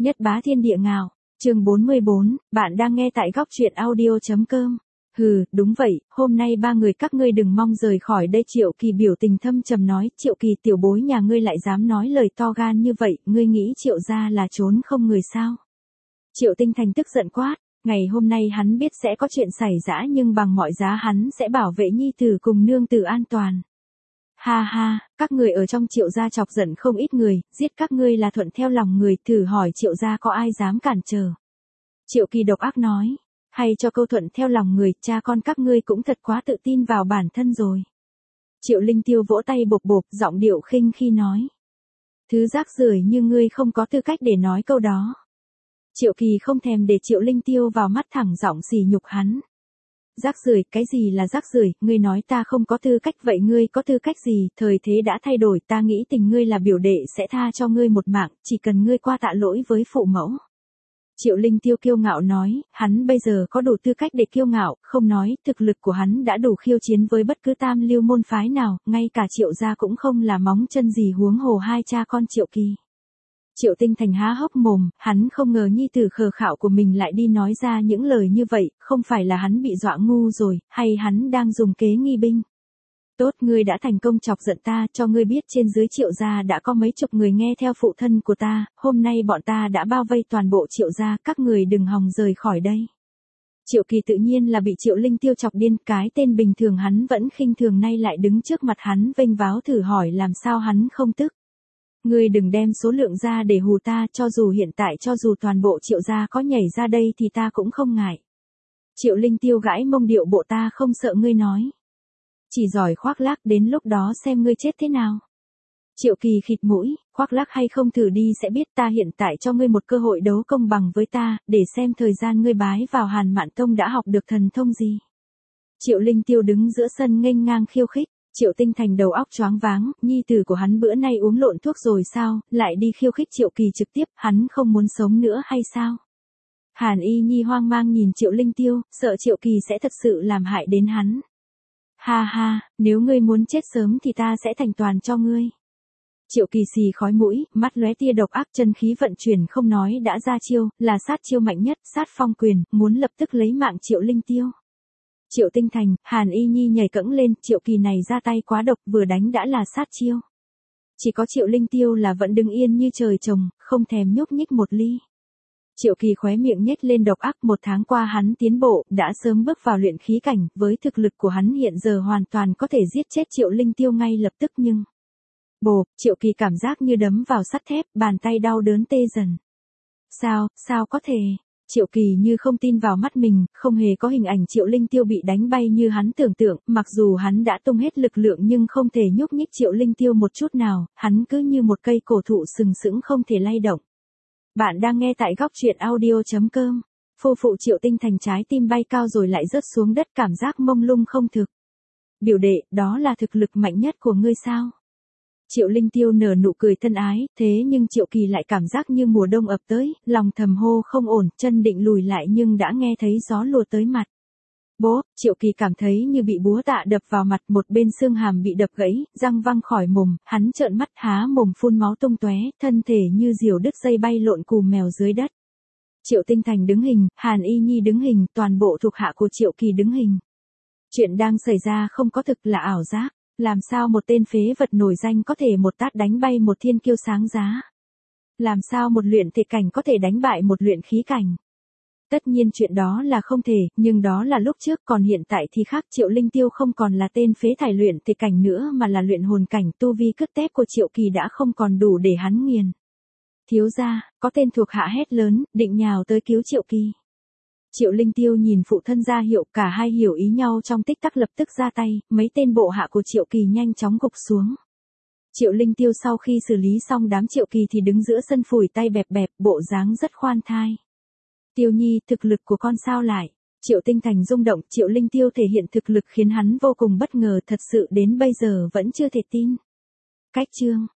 Nhất bá thiên địa ngạo, chương 44, bạn đang nghe tại góc truyện audio.com. Hừ, đúng vậy, hôm nay ba người các ngươi đừng mong rời khỏi đây. Triệu Kỳ biểu tình thâm trầm nói. Triệu Kỳ, tiểu bối nhà ngươi lại dám nói lời to gan như vậy, ngươi nghĩ Triệu gia là trốn không người sao? Triệu Tinh Thành tức giận quát, ngày hôm nay hắn biết sẽ có chuyện xảy ra nhưng bằng mọi giá hắn sẽ bảo vệ nhi tử cùng nương tử an toàn. Ha ha, các người ở trong Triệu gia chọc giận không ít người, giết các ngươi là thuận theo lòng người, thử hỏi Triệu gia có ai dám cản trở. Triệu Kỳ độc ác nói, hay cho câu thuận theo lòng người, cha con các ngươi cũng thật quá tự tin vào bản thân rồi. Triệu Linh Tiêu vỗ tay bộp bộp, giọng điệu khinh khi nói. Thứ rác rưởi như ngươi không có tư cách để nói câu đó. Triệu Kỳ không thèm để Triệu Linh Tiêu vào mắt, thẳng giọng sỉ nhục hắn. Rác rưởi, cái gì là rác rưởi? Ngươi nói ta không có tư cách, vậy ngươi có tư cách gì? Thời thế đã thay đổi, ta nghĩ tình ngươi là biểu đệ sẽ tha cho ngươi một mạng, chỉ cần ngươi qua tạ lỗi với phụ mẫu. Triệu Linh Tiêu kiêu ngạo nói, hắn bây giờ có đủ tư cách để kiêu ngạo, không nói, thực lực của hắn đã đủ khiêu chiến với bất cứ tam lưu môn phái nào, ngay cả Triệu gia cũng không là móng chân gì, huống hồ hai cha con Triệu Kỳ. Triệu Tinh Thành há hốc mồm, hắn không ngờ nhi tử khờ khạo của mình lại đi nói ra những lời như vậy, không phải là hắn bị dọa ngu rồi, hay hắn đang dùng kế nghi binh. Tốt, ngươi đã thành công chọc giận ta, cho ngươi biết trên dưới Triệu gia đã có mấy chục người nghe theo phụ thân của ta, hôm nay bọn ta đã bao vây toàn bộ Triệu gia, các người đừng hòng rời khỏi đây. Triệu Kỳ tự nhiên là bị Triệu Linh Tiêu chọc điên, cái tên bình thường hắn vẫn khinh thường nay lại đứng trước mặt hắn vênh váo, thử hỏi làm sao hắn không tức. Ngươi đừng đem số lượng ra để hù ta, cho dù hiện tại cho dù toàn bộ Triệu gia có nhảy ra đây thì ta cũng không ngại. Triệu Linh Tiêu gãi mông điệu bộ, ta không sợ ngươi nói. Chỉ giỏi khoác lác, đến lúc đó xem ngươi chết thế nào. Triệu Kỳ khịt mũi, khoác lác hay không thử đi sẽ biết, ta hiện tại cho ngươi một cơ hội đấu công bằng với ta, để xem thời gian ngươi bái vào Hàn Mạn Tông đã học được thần thông gì. Triệu Linh Tiêu đứng giữa sân nghênh ngang khiêu khích. Triệu Tinh Thành đầu óc choáng váng, nhi tử của hắn bữa nay uống lộn thuốc rồi sao, lại đi khiêu khích Triệu Kỳ trực tiếp, hắn không muốn sống nữa hay sao? Hàn Y Nhi hoang mang nhìn Triệu Linh Tiêu, sợ Triệu Kỳ sẽ thật sự làm hại đến hắn. Ha ha, nếu ngươi muốn chết sớm thì ta sẽ thành toàn cho ngươi. Triệu Kỳ xì khói mũi, mắt lóe tia độc ác, chân khí vận chuyển không nói đã ra chiêu, là sát chiêu mạnh nhất, sát phong quyền, muốn lập tức lấy mạng Triệu Linh Tiêu. Triệu Tinh Thành, Hàn Y Nhi nhảy cẫng lên, Triệu Kỳ này ra tay quá độc, vừa đánh đã là sát chiêu. Chỉ có Triệu Linh Tiêu là vẫn đứng yên như trời trồng, không thèm nhúc nhích một ly. Triệu Kỳ khóe miệng nhếch lên độc ác, một tháng qua hắn tiến bộ, đã sớm bước vào luyện khí cảnh, với thực lực của hắn hiện giờ hoàn toàn có thể giết chết Triệu Linh Tiêu ngay lập tức nhưng... Bộp, Triệu Kỳ cảm giác như đấm vào sắt thép, bàn tay đau đớn tê dần. Sao có thể? Triệu Kỳ như không tin vào mắt mình, không hề có hình ảnh Triệu Linh Tiêu bị đánh bay như hắn tưởng tượng, mặc dù hắn đã tung hết lực lượng nhưng không thể nhúc nhích Triệu Linh Tiêu một chút nào, hắn cứ như một cây cổ thụ sừng sững không thể lay động. Bạn đang nghe tại góc truyện audio.com. Phu phụ Triệu Tinh Thành trái tim bay cao rồi lại rớt xuống đất, cảm giác mông lung không thực. Biểu đệ, đó là thực lực mạnh nhất của ngươi sao? Triệu Linh Tiêu nở nụ cười thân ái, thế nhưng Triệu Kỳ lại cảm giác như mùa đông ập tới, lòng thầm hô không ổn, chân định lùi lại nhưng đã nghe thấy gió lùa tới mặt. Bố, Triệu Kỳ cảm thấy như bị búa tạ đập vào mặt, một bên xương hàm bị đập gãy, răng văng khỏi mồm, hắn trợn mắt há mồm phun máu tung tóe, thân thể như diều đứt dây bay lộn cù mèo dưới đất. Triệu Tinh Thành đứng hình, Hàn Y Nhi đứng hình, toàn bộ thuộc hạ của Triệu Kỳ đứng hình. Chuyện đang xảy ra không có thực là ảo giác. Làm sao một tên phế vật nổi danh có thể một tát đánh bay một thiên kiêu sáng giá? Làm sao một luyện thể cảnh có thể đánh bại một luyện khí cảnh? Tất nhiên chuyện đó là không thể, nhưng đó là lúc trước, còn hiện tại thì khác. Triệu Linh Tiêu không còn là tên phế thải luyện thể cảnh nữa mà là luyện hồn cảnh, tu vi cứt tép của Triệu Kỳ đã không còn đủ để hắn nghiền. Thiếu gia, có tên thuộc hạ hét lớn, định nhào tới cứu Triệu Kỳ. Triệu Linh Tiêu nhìn phụ thân ra hiệu, cả hai hiểu ý nhau trong tích tắc lập tức ra tay, mấy tên bộ hạ của Triệu Kỳ nhanh chóng gục xuống. Triệu Linh Tiêu sau khi xử lý xong đám Triệu Kỳ thì đứng giữa sân phủi tay bẹp bẹp, bộ dáng rất khoan thai. Tiêu Nhi, thực lực của con sao lại? Triệu Tinh Thành rung động, Triệu Linh Tiêu thể hiện thực lực khiến hắn vô cùng bất ngờ, thật sự đến bây giờ vẫn chưa thể tin. Cách chương